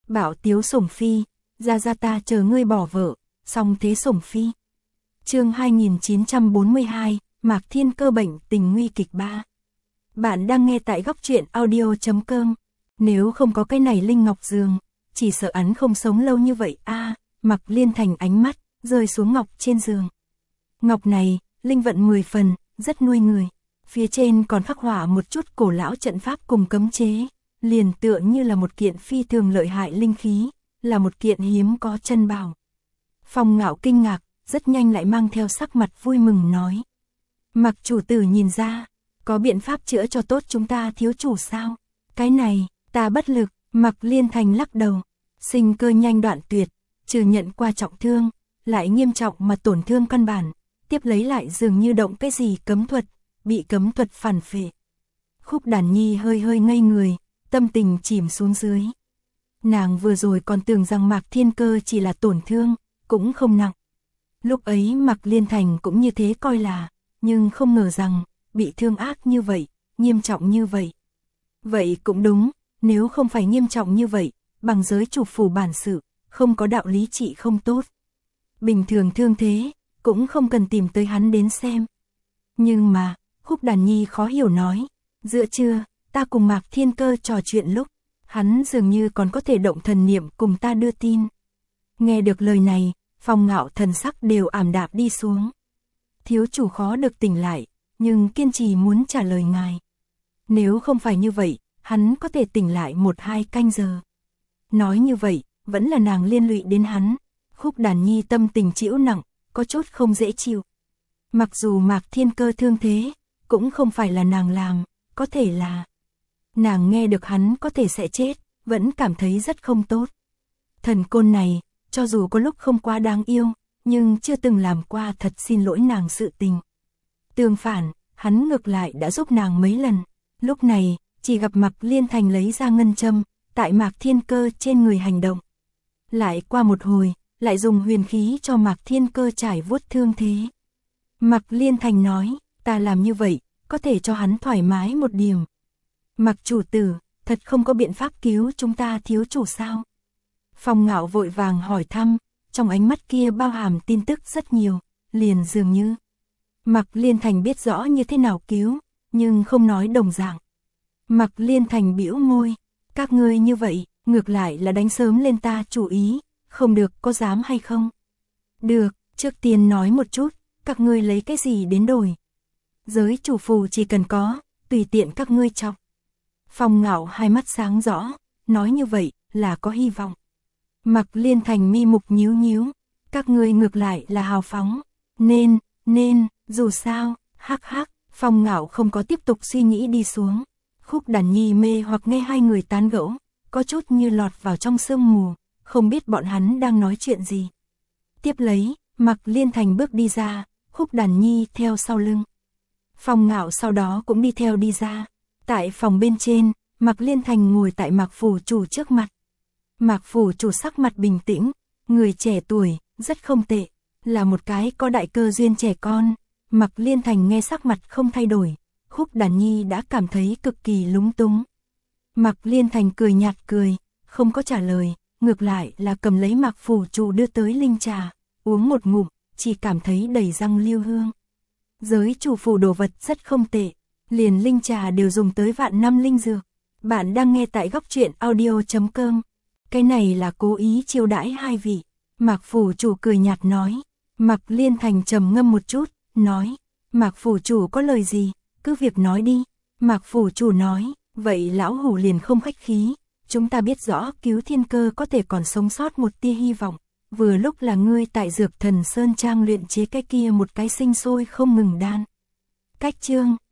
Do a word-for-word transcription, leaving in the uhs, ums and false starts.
Bảo tiếu sủng phi, ra ra ta chờ ngươi bỏ vợ, song thế sủng phi. Chương hai nghìn chín trăm bốn mươi hai, Mạc Thiên Cơ bệnh tình nguy kịch ba. Bạn đang nghe tại góc truyện audio chấm com. Nếu không có cái này Linh Ngọc giường, chỉ sợ hắn không sống lâu như vậy a. À, Mạc Liên Thành ánh mắt rơi xuống ngọc trên giường. Ngọc này, linh vận mười phần, rất nuôi người. Phía trên còn khắc họa một chút cổ lão trận pháp cùng cấm chế, liền tựa như là một kiện phi thường lợi hại linh khí, là một kiện hiếm có chân bảo. Phong Ngạo kinh ngạc, rất nhanh lại mang theo sắc mặt vui mừng nói: Mạc chủ tử nhìn ra, có biện pháp chữa cho tốt chúng ta thiếu chủ sao? Cái này, ta bất lực. Mạc Liên Thành lắc đầu, sinh cơ nhanh đoạn tuyệt, trừ nhận qua trọng thương, lại nghiêm trọng mà tổn thương căn bản, tiếp lấy lại dường như động cái gì cấm thuật, bị cấm thuật phản phệ. Khúc Đàn Nhi hơi hơi ngây người, tâm tình chìm xuống dưới. Nàng vừa rồi còn tưởng rằng Mạc Thiên Cơ chỉ là tổn thương, cũng không nặng. Lúc ấy Mạc Liên Thành cũng như thế coi là, nhưng không ngờ rằng, bị thương ác như vậy, nghiêm trọng như vậy. Vậy cũng đúng, nếu không phải nghiêm trọng như vậy, bằng giới chủ phủ bản sự, không có đạo lý trị không tốt. Bình thường thương thế, cũng không cần tìm tới hắn đến xem. Nhưng mà, Khúc Đàn Nhi khó hiểu nói, giữa trưa, ta cùng Mạc Thiên Cơ trò chuyện lúc, hắn dường như còn có thể động thần niệm cùng ta đưa tin. Nghe được lời này, Phong Ngạo thần sắc đều ảm đạm đi xuống. Thiếu chủ khó được tỉnh lại, nhưng kiên trì muốn trả lời ngài. Nếu không phải như vậy, hắn có thể tỉnh lại một hai canh giờ. Nói như vậy, vẫn là nàng liên lụy đến hắn. Khúc Đàn Nhi tâm tình chịu nặng, có chút không dễ chịu. Mặc dù Mạc Thiên Cơ thương thế, cũng không phải là nàng làm, có thể là nàng nghe được hắn có thể sẽ chết, vẫn cảm thấy rất không tốt. Thần côn này, cho dù có lúc không quá đáng yêu, nhưng chưa từng làm qua thật xin lỗi nàng sự tình. Tương phản, hắn ngược lại đã giúp nàng mấy lần. Lúc này, chỉ gặp Mạc Liên Thành lấy ra ngân châm, tại Mạc Thiên Cơ trên người hành động. Lại qua một hồi, lại dùng huyền khí cho Mạc Thiên Cơ trải vuốt thương thế. Mạc Liên Thành nói, ta làm như vậy, có thể cho hắn thoải mái một điểm. Mạc chủ tử, thật không có biện pháp cứu chúng ta thiếu chủ sao? Phong Ngạo vội vàng hỏi thăm, trong ánh mắt kia bao hàm tin tức rất nhiều, liền dường như Mạc Liên Thành biết rõ như thế nào cứu, nhưng không nói đồng dạng. Mạc Liên Thành bĩu môi, các ngươi như vậy, ngược lại là đánh sớm lên ta chủ ý, không được có dám hay không? Được, trước tiên nói một chút, các ngươi lấy cái gì đến đổi? Giới chủ phù chỉ cần có, tùy tiện các ngươi chọc. Phong Ngạo hai mắt sáng rõ, nói như vậy là có hy vọng. Mạc Liên Thành mi mục nhíu nhíu, các ngươi ngược lại là hào phóng, nên, nên, dù sao, hắc hắc. Phong Ngạo không có tiếp tục suy nghĩ đi xuống. Khúc Đàn Nhi mê hoặc nghe hai người tán gẫu, có chút như lọt vào trong sương mù, không biết bọn hắn đang nói chuyện gì. Tiếp lấy, Mạc Liên Thành bước đi ra, Khúc Đàn Nhi theo sau lưng. Phong Ngạo sau đó cũng đi theo đi ra. Tại phòng bên trên, Mạc Liên Thành ngồi tại Mạc phủ chủ trước mặt. Mạc phủ chủ sắc mặt bình tĩnh, người trẻ tuổi, rất không tệ, là một cái có đại cơ duyên trẻ con. Mạc Liên Thành nghe sắc mặt không thay đổi, Khúc Đàn Nhi đã cảm thấy cực kỳ lúng túng. Mạc Liên Thành cười nhạt cười, không có trả lời, ngược lại là cầm lấy Mạc phủ chủ đưa tới linh trà, uống một ngụm, chỉ cảm thấy đầy răng lưu hương. Giới chủ phủ đồ vật rất không tệ, liền linh trà đều dùng tới vạn năm linh dược. Bạn đang nghe tại góc truyện audio chấm com. Cái này là cố ý chiêu đãi hai vị. Mạc phủ chủ cười nhạt nói. Mạc Liên Thành trầm ngâm một chút, nói, Mạc phủ chủ có lời gì, cứ việc nói đi. Mạc phủ chủ nói, vậy lão hủ liền không khách khí, chúng ta biết rõ cứu Thiên Cơ có thể còn sống sót một tia hy vọng, vừa lúc là ngươi tại Dược Thần Sơn Trang luyện chế cái kia một cái sinh sôi không ngừng đan. Cách chương